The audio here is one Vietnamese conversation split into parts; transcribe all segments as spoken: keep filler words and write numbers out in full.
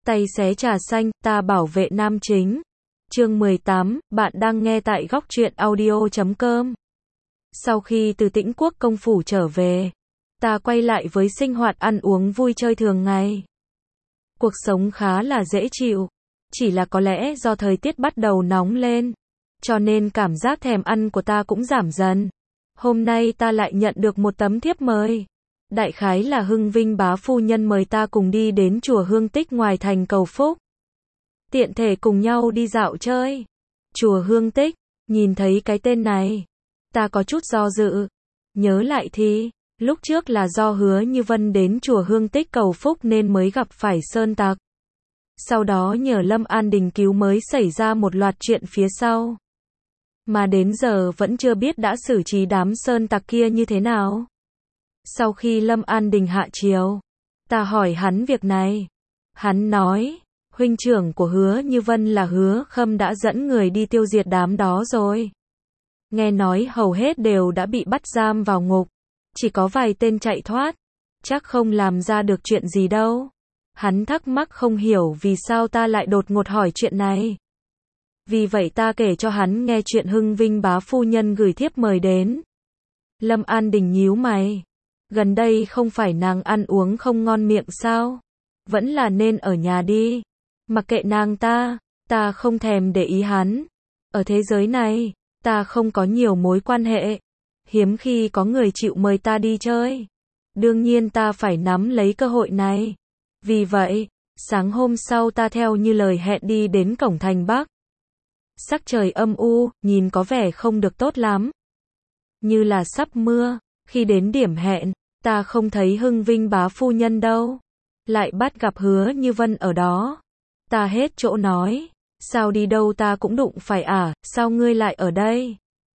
Tay xé trà xanh, ta bảo vệ nam chính. Chương mười tám, bạn đang nghe tại góc truyện audio chấm com. Sau khi từ Tĩnh Quốc công phủ trở về, ta quay lại với sinh hoạt ăn uống vui chơi thường ngày. Cuộc sống khá là dễ chịu, chỉ là có lẽ do thời tiết bắt đầu nóng lên, cho nên cảm giác thèm ăn của ta cũng giảm dần. Hôm nay ta lại nhận được một tấm thiếp mời. Đại khái là Hưng Vinh bá phu nhân mời ta cùng đi đến chùa Hương Tích ngoài thành cầu phúc. Tiện thể cùng nhau đi dạo chơi. Chùa Hương Tích, nhìn thấy cái tên này, ta có chút do dự. Nhớ lại thì, lúc trước là do Hứa Như Vân đến chùa Hương Tích cầu phúc nên mới gặp phải sơn tặc. Sau đó nhờ Lâm An Đình cứu mới xảy ra một loạt chuyện phía sau. Mà đến giờ vẫn chưa biết đã xử trí đám sơn tặc kia như thế nào. Sau khi Lâm An Đình hạ chiếu, ta hỏi hắn việc này. Hắn nói, huynh trưởng của Hứa Như Vân là Hứa Khâm đã dẫn người đi tiêu diệt đám đó rồi. Nghe nói hầu hết đều đã bị bắt giam vào ngục, chỉ có vài tên chạy thoát, chắc không làm ra được chuyện gì đâu. Hắn thắc mắc không hiểu vì sao ta lại đột ngột hỏi chuyện này. Vì vậy ta kể cho hắn nghe chuyện Hưng Vinh bá phu nhân gửi thiếp mời đến. Lâm An Đình nhíu mày. Gần đây không phải nàng ăn uống không ngon miệng sao? Vẫn là nên ở nhà đi. Mặc kệ nàng ta, ta không thèm để ý hắn. Ở thế giới này, ta không có nhiều mối quan hệ. Hiếm khi có người chịu mời ta đi chơi. Đương nhiên ta phải nắm lấy cơ hội này. Vì vậy, sáng hôm sau ta theo như lời hẹn đi đến cổng thành Bắc. Sắc trời âm u, nhìn có vẻ không được tốt lắm. Như là sắp mưa. Khi đến điểm hẹn, ta không thấy Hưng Vinh bá phu nhân đâu. Lại bắt gặp Hứa Như Vân ở đó. Ta hết chỗ nói. Sao đi đâu ta cũng đụng phải ả, sao ngươi lại ở đây?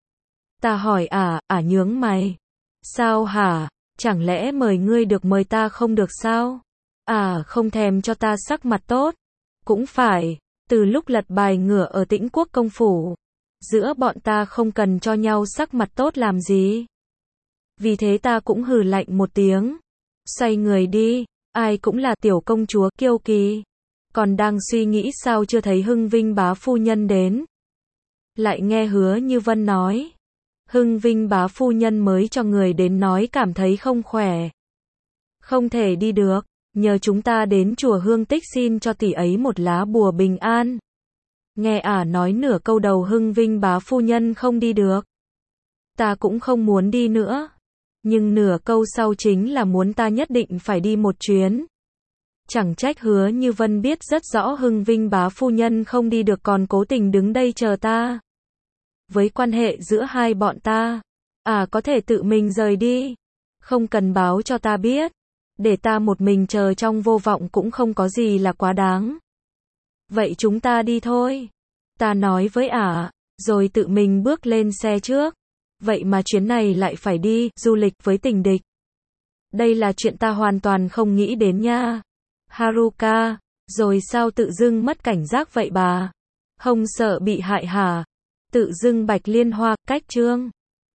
Ta hỏi ả, ả nhướng mày. Sao hả? Chẳng lẽ mời ngươi được mời ta không được sao? À, không thèm cho ta sắc mặt tốt. Cũng phải, từ lúc lật bài ngửa ở Tĩnh Quốc công phủ, giữa bọn ta không cần cho nhau sắc mặt tốt làm gì. Vì thế ta cũng hừ lạnh một tiếng. Xoay người đi, ai cũng là tiểu công chúa kiêu kỳ. Còn đang suy nghĩ sao chưa thấy Hưng Vinh bá phu nhân đến. Lại nghe Hứa Như Vân nói. Hưng Vinh bá phu nhân mới cho người đến nói cảm thấy không khỏe. Không thể đi được, nhờ chúng ta đến chùa Hương Tích xin cho tỷ ấy một lá bùa bình an. Nghe ả nói nửa câu đầu Hưng Vinh bá phu nhân không đi được. Ta cũng không muốn đi nữa. Nhưng nửa câu sau chính là muốn ta nhất định phải đi một chuyến. Chẳng trách Hứa Như Vân biết rất rõ Hưng Vinh bá phu nhân không đi được còn cố tình đứng đây chờ ta. Với quan hệ giữa hai bọn ta, à có thể tự mình rời đi. Không cần báo cho ta biết. Để ta một mình chờ trong vô vọng cũng không có gì là quá đáng. Vậy chúng ta đi thôi. Ta nói với ả, rồi tự mình bước lên xe trước. Vậy mà chuyến này lại phải đi, du lịch với tình địch. Đây là chuyện ta hoàn toàn không nghĩ đến nha. Haruka, rồi sao tự dưng mất cảnh giác vậy bà? Không sợ bị hại hả? Tự dưng Bạch Liên Hoa, cách chương.